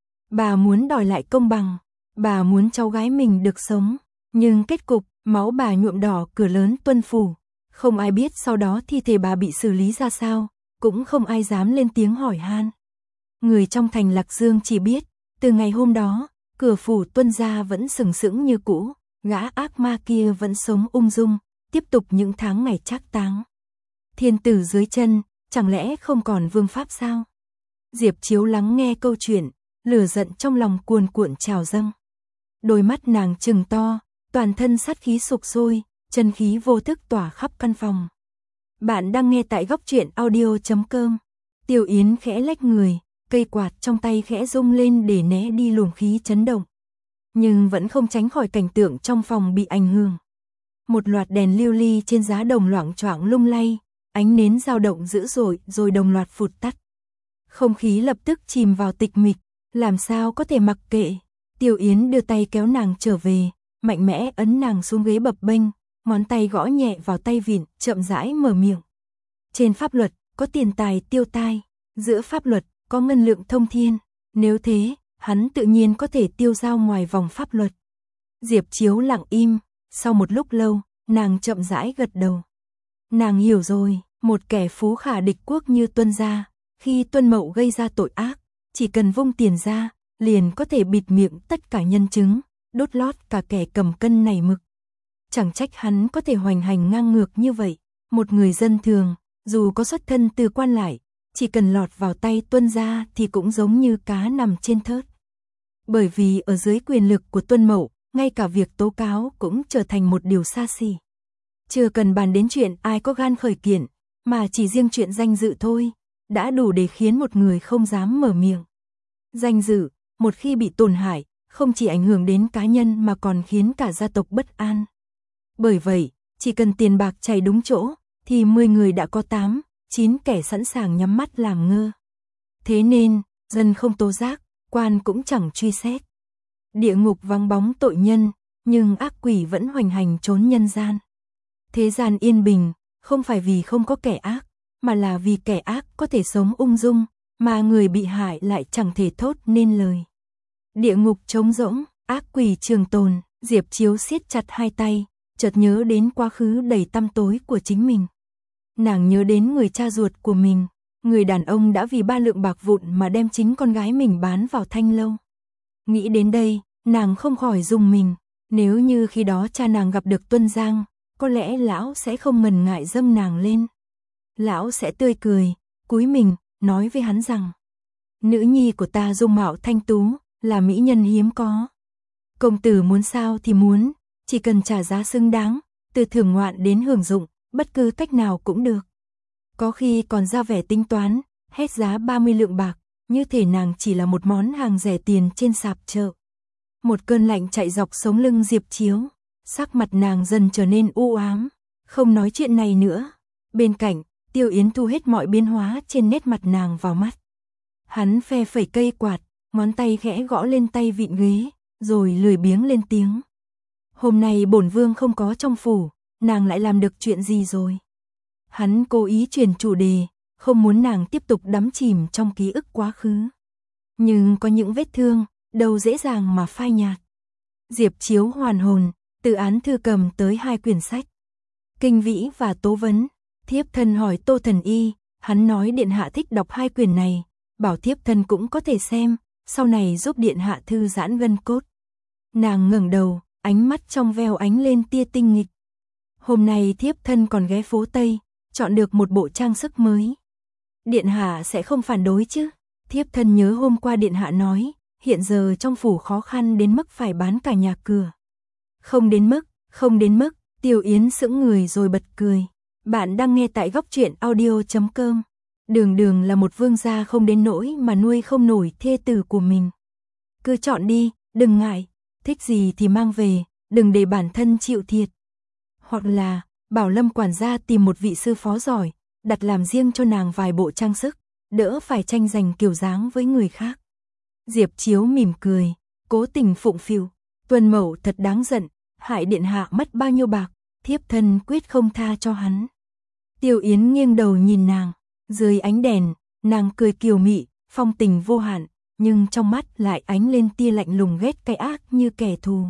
Bà muốn đòi lại công bằng, bà muốn cháu gái mình được sống, nhưng kết cục, máu bà nhuộm đỏ cửa lớn Tuân phủ. Không ai biết sau đó thi thể bà bị xử lý ra sao, cũng không ai dám lên tiếng hỏi han. Người trong thành Lạc Dương chỉ biết, từ ngày hôm đó, cửa phủ Tuân gia vẫn sừng sững như cũ, gã ác ma kia vẫn sống ung dung, tiếp tục những tháng ngày trác táng. Thiên tử dưới chân, chẳng lẽ không còn vương pháp sao? Diệp Chiếu lắng nghe câu chuyện, lửa giận trong lòng cuồn cuộn trào dâng. Đôi mắt nàng trừng to, toàn thân sát khí sục sôi, chân khí vô thức tỏa khắp căn phòng. Bạn đang nghe tại góc truyện audio.com. Tiêu Yến khẽ lách người, cây quạt trong tay khẽ rung lên để né đi luồng khí chấn động. Nhưng vẫn không tránh khỏi cảnh tượng trong phòng bị ảnh hưởng. Một loạt đèn lưu ly trên giá đồng loạng choạng lung lay, ánh nến dao động dữ dội rồi đồng loạt phụt tắt. Không khí lập tức chìm vào tịch mịch, làm sao có thể mặc kệ. Tiêu Yến đưa tay kéo nàng trở về, mạnh mẽ ấn nàng xuống ghế bập bênh, ngón tay gõ nhẹ vào tay vịn, chậm rãi mở miệng. Trên pháp luật, có tiền tài tiêu tai, giữa pháp luật, có ngân lượng thông thiên, nếu thế, hắn tự nhiên có thể tiêu dao ngoài vòng pháp luật. Diệp Chiếu lặng im, sau một lúc lâu, nàng chậm rãi gật đầu. Nàng hiểu rồi, một kẻ phú khả địch quốc như Tuân gia, khi Tuân Mậu gây ra tội ác, chỉ cần vung tiền ra, liền có thể bịt miệng tất cả nhân chứng, đốt lót cả kẻ cầm cân nảy mực. Chẳng trách hắn có thể hoành hành ngang ngược như vậy, một người dân thường, dù có xuất thân từ quan lại, chỉ cần lọt vào tay Tuân gia thì cũng giống như cá nằm trên thớt. Bởi vì ở dưới quyền lực của Tuân Mậu, ngay cả việc tố cáo cũng trở thành một điều xa xỉ. Chưa cần bàn đến chuyện ai có gan khởi kiện, mà chỉ riêng chuyện danh dự thôi, đã đủ để khiến một người không dám mở miệng. Danh dự, một khi bị tổn hại, không chỉ ảnh hưởng đến cá nhân mà còn khiến cả gia tộc bất an. Bởi vậy, chỉ cần tiền bạc chảy đúng chỗ, thì 10 người đã có 8, 9 kẻ sẵn sàng nhắm mắt làm ngơ. Thế nên, dân không tố giác, quan cũng chẳng truy xét. Địa ngục vắng bóng tội nhân, nhưng ác quỷ vẫn hoành hành trốn nhân gian. Thế gian yên bình, không phải vì không có kẻ ác, mà là vì kẻ ác có thể sống ung dung, mà người bị hại lại chẳng thể thốt nên lời. Địa ngục trống rỗng, ác quỷ trường tồn, Diệp Chiếu siết chặt hai tay, chợt nhớ đến quá khứ đầy tăm tối của chính mình. Nàng nhớ đến người cha ruột của mình, người đàn ông đã vì 3 lượng bạc vụn mà đem chính con gái mình bán vào thanh lâu. Nghĩ đến đây, nàng không khỏi rùng mình, nếu như khi đó cha nàng gặp được Tuân Giang, có lẽ lão sẽ không ngần ngại dâng nàng lên. Lão sẽ tươi cười, cúi mình, nói với hắn rằng: nữ nhi của ta dung mạo thanh tú, là mỹ nhân hiếm có. Công tử muốn sao thì muốn, chỉ cần trả giá xứng đáng, từ thưởng ngoạn đến hưởng dụng, bất cứ cách nào cũng được. Có khi còn ra vẻ tính toán, hét giá 30 lượng bạc, như thể nàng chỉ là một món hàng rẻ tiền trên sạp chợ. Một cơn lạnh chạy dọc sống lưng Diệp Chiếu, sắc mặt nàng dần trở nên u ám, không nói chuyện này nữa. Bên cạnh, Tiêu Yến thu hết mọi biến hóa trên nét mặt nàng vào mắt. Hắn phe phẩy cây quạt, ngón tay khẽ gõ lên tay vịn ghế, rồi lười biếng lên tiếng: hôm nay bổn vương không có trong phủ, nàng lại làm được chuyện gì rồi? Hắn cố ý chuyển chủ đề, không muốn nàng tiếp tục đắm chìm trong ký ức quá khứ. Nhưng có những vết thương, đâu dễ dàng mà phai nhạt. Diệp Chiếu hoàn hồn, từ án thư cầm tới 2 quyển sách. Kinh Vĩ và Tố Vấn. Thiếp thân hỏi Tô Thần Y, hắn nói điện hạ thích đọc 2 quyển này, bảo thiếp thân cũng có thể xem, sau này giúp điện hạ thư giãn gân cốt. Nàng ngẩng đầu, ánh mắt trong veo ánh lên tia tinh nghịch. Hôm nay thiếp thân còn ghé phố Tây, chọn được một bộ trang sức mới. Điện hạ sẽ không phản đối chứ? Thiếp thân nhớ hôm qua điện hạ nói, hiện giờ trong phủ khó khăn đến mức phải bán cả nhà cửa. Không đến mức, Tiêu Yến sững người rồi bật cười. Bạn đang nghe tại góc truyện audio.com. Đường là một vương gia không đến nỗi mà nuôi không nổi thê tử của mình. Cứ chọn đi, đừng ngại, thích gì thì mang về, đừng để bản thân chịu thiệt. Hoặc là, bảo Lâm quản gia tìm một vị sư phó giỏi, đặt làm riêng cho nàng vài bộ trang sức, đỡ phải tranh giành kiểu dáng với người khác. Diệp Chiếu mỉm cười, cố tình phụng phịu. Tuân Mậu thật đáng giận, hại điện hạ mất bao nhiêu bạc, thiếp thân quyết không tha cho hắn. Tiêu Yến nghiêng đầu nhìn nàng, dưới ánh đèn, nàng cười kiều mị, phong tình vô hạn, nhưng trong mắt lại ánh lên tia lạnh lùng ghét cay ác như kẻ thù.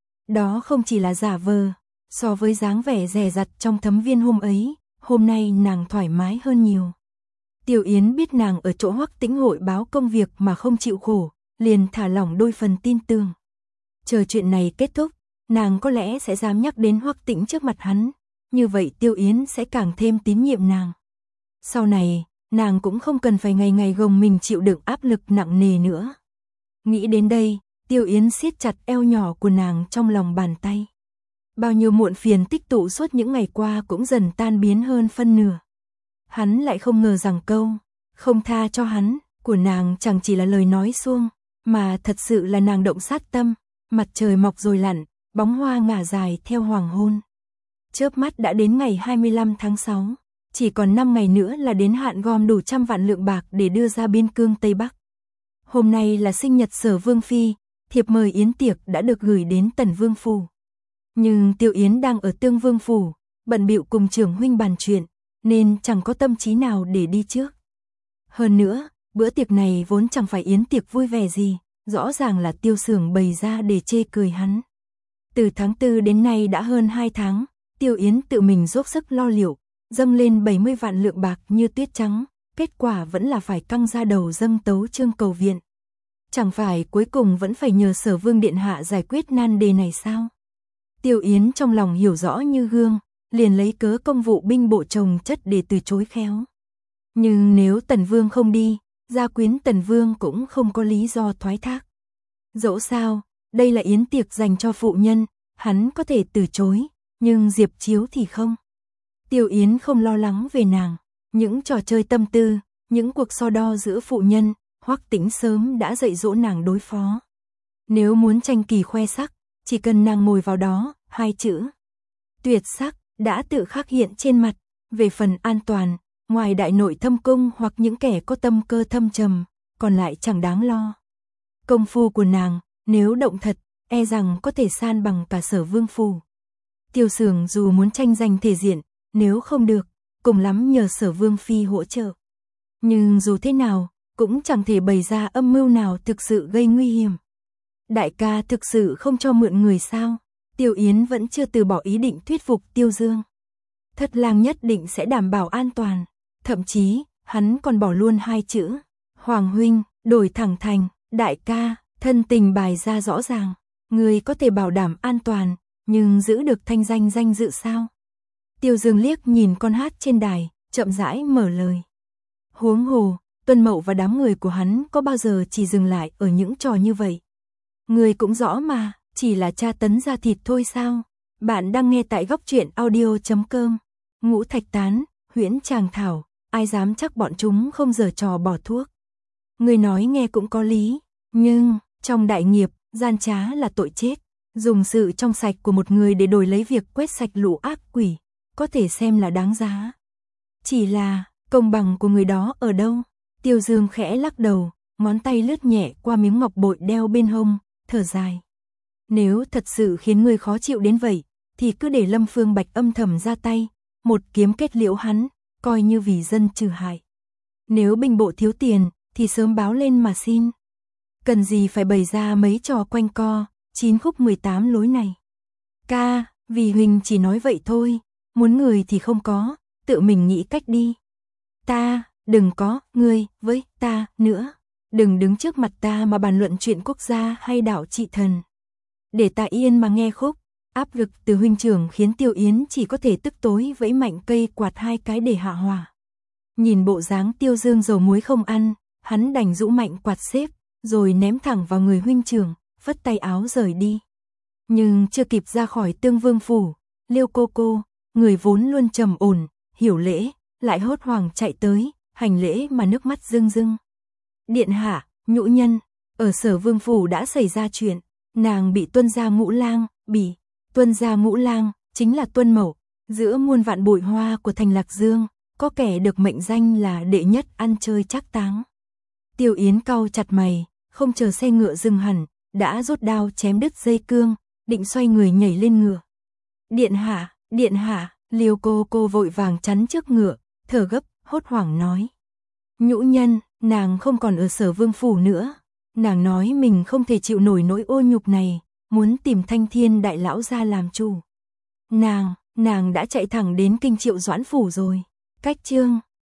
Đó không chỉ là giả vờ, so với dáng vẻ dè dặt trong Thấm Viên hôm ấy, hôm nay nàng thoải mái hơn nhiều. Tiêu Yến biết nàng ở chỗ Hoắc Tĩnh hội báo công việc mà không chịu khổ, liền thả lỏng đôi phần tin tưởng. Chờ chuyện này kết thúc, nàng có lẽ sẽ dám nhắc đến Hoắc Tĩnh trước mặt hắn, như vậy Tiêu Yến sẽ càng thêm tín nhiệm nàng. Sau này, nàng cũng không cần phải ngày ngày gồng mình chịu đựng áp lực nặng nề nữa. Nghĩ đến đây, Tiêu Yến siết chặt eo nhỏ của nàng trong lòng bàn tay. Bao nhiêu muộn phiền tích tụ suốt những ngày qua cũng dần tan biến hơn phân nửa. Hắn lại không ngờ rằng câu không tha cho hắn của nàng chẳng chỉ là lời nói suông, mà thật sự là nàng động sát tâm. Mặt trời mọc rồi lặn, bóng hoa ngả dài theo hoàng hôn. Chớp mắt đã đến ngày 25 tháng 6, chỉ còn 5 ngày nữa là đến hạn gom đủ 100 vạn lượng bạc để đưa ra biên cương Tây Bắc. Hôm nay là sinh nhật Sở Vương phi, thiệp mời yến tiệc đã được gửi đến Tần Vương phủ. Nhưng Tiêu Yến đang ở Tương Vương phủ, bận bịu cùng trưởng huynh bàn chuyện, nên chẳng có tâm trí nào để đi trước. Hơn nữa, bữa tiệc này vốn chẳng phải yến tiệc vui vẻ gì, rõ ràng là Tiêu Sưởng bày ra để chê cười hắn. Từ tháng 4 đến nay đã hơn 2 tháng, Tiêu Yến tự mình dốc sức lo liệu, dâng lên 70 vạn lượng bạc như tuyết trắng, kết quả vẫn là phải căng ra đầu dâng tấu chương cầu viện. Chẳng phải cuối cùng vẫn phải nhờ Sở Vương điện hạ giải quyết nan đề này sao? Tiêu Yến trong lòng hiểu rõ như gương, liền lấy cớ công vụ binh bộ chồng chất để từ chối khéo. Nhưng nếu Tần Vương không đi, gia quyến Tần Vương cũng không có lý do thoái thác. Dẫu sao, đây là yến tiệc dành cho phụ nhân, hắn có thể từ chối, nhưng Diệp Chiếu thì không. Tiêu Yến không lo lắng về nàng, những trò chơi tâm tư, những cuộc so đo giữa phụ nhân, Hoắc Tĩnh sớm đã dạy dỗ nàng đối phó. Nếu muốn tranh kỳ khoe sắc, chỉ cần nàng ngồi vào đó, hai chữ tuyệt sắc đã tự khắc hiện trên mặt. Về phần an toàn, ngoài đại nội thâm cung hoặc những kẻ có tâm cơ thâm trầm, còn lại chẳng đáng lo. Công phu của nàng, nếu động thật, e rằng có thể san bằng cả Sở Vương phủ. Tiêu Sường dù muốn tranh giành thể diện, nếu không được, cùng lắm nhờ Sở Vương phi hỗ trợ. Nhưng dù thế nào, cũng chẳng thể bày ra âm mưu nào thực sự gây nguy hiểm. Đại ca thực sự không cho mượn người sao? Tiêu Yến vẫn chưa từ bỏ ý định thuyết phục Tiêu Dương. Thất lang nhất định sẽ đảm bảo an toàn. Thậm chí, hắn còn bỏ luôn hai chữ Hoàng huynh, đổi thẳng thành đại ca, thân tình bài ra rõ ràng. Người có thể bảo đảm an toàn, nhưng giữ được thanh danh dự sao? Tiêu Dương liếc nhìn con hát trên đài, chậm rãi mở lời. Huống hồ, Tuân Mậu và đám người của hắn có bao giờ chỉ dừng lại ở những trò như vậy? Người cũng rõ mà, chỉ là tra tấn da thịt thôi sao? Bạn đang nghe tại góc truyện audio.com. Ngũ Thạch Tán, Huyễn Tràng Thảo, ai dám chắc bọn chúng không giở trò bỏ thuốc. Người nói nghe cũng có lý, nhưng trong đại nghiệp, gian trá là tội chết. Dùng sự trong sạch của một người để đổi lấy việc quét sạch lũ ác quỷ, có thể xem là đáng giá. Chỉ là, công bằng của người đó ở đâu? Tiêu Dương khẽ lắc đầu, ngón tay lướt nhẹ qua miếng ngọc bội đeo bên hông, thở dài. Nếu thật sự khiến người khó chịu đến vậy, thì cứ để Lâm Phương Bạch âm thầm ra tay, một kiếm kết liễu hắn, coi như vì dân trừ hại. Nếu binh bộ thiếu tiền, thì sớm báo lên mà xin. Cần gì phải bày ra mấy trò quanh co, 9 khúc 18 lối này. Ca, vì Huỳnh chỉ nói vậy thôi, muốn người thì không có, tự mình nghĩ cách đi. Ta, đừng có, ngươi, với, ta, nữa. Đừng đứng trước mặt ta mà bàn luận chuyện quốc gia hay đảo trị thần. Để ta yên mà nghe khúc. Áp lực từ huynh trưởng khiến Tiêu Yến chỉ có thể tức tối vẫy mạnh cây quạt hai cái để hạ hỏa. Nhìn bộ dáng Tiêu Dương dầu muối không ăn, hắn đành rũ mạnh quạt xếp, rồi ném thẳng vào người huynh trưởng, vất tay áo rời đi. Nhưng chưa kịp ra khỏi Tương Vương phủ, Liêu cô, người vốn luôn trầm ổn, hiểu lễ, lại hốt hoảng chạy tới, hành lễ mà nước mắt rưng rưng. Điện hạ, nhũ nhân, ở Sở Vương phủ đã xảy ra chuyện, nàng bị Tuân gia Ngũ Lang, Tuân gia Ngũ Lang chính là Tuân Mậu, giữa muôn vạn bụi hoa của thành Lạc Dương, có kẻ được mệnh danh là đệ nhất ăn chơi trác táng. Tiêu Yến cau chặt mày, không chờ xe ngựa dừng hẳn, đã rút đao chém đứt dây cương, định xoay người nhảy lên ngựa. Điện hạ, Liêu cô vội vàng chắn trước ngựa, thở gấp, hốt hoảng nói. Nhũ nhân, nàng không còn ở Sở Vương phủ nữa. Nàng nói mình không thể chịu nổi nỗi ô nhục này, muốn tìm Thanh Thiên đại lão ra làm chủ. Nàng đã chạy thẳng đến Kinh Triệu Doãn phủ rồi. Cách chương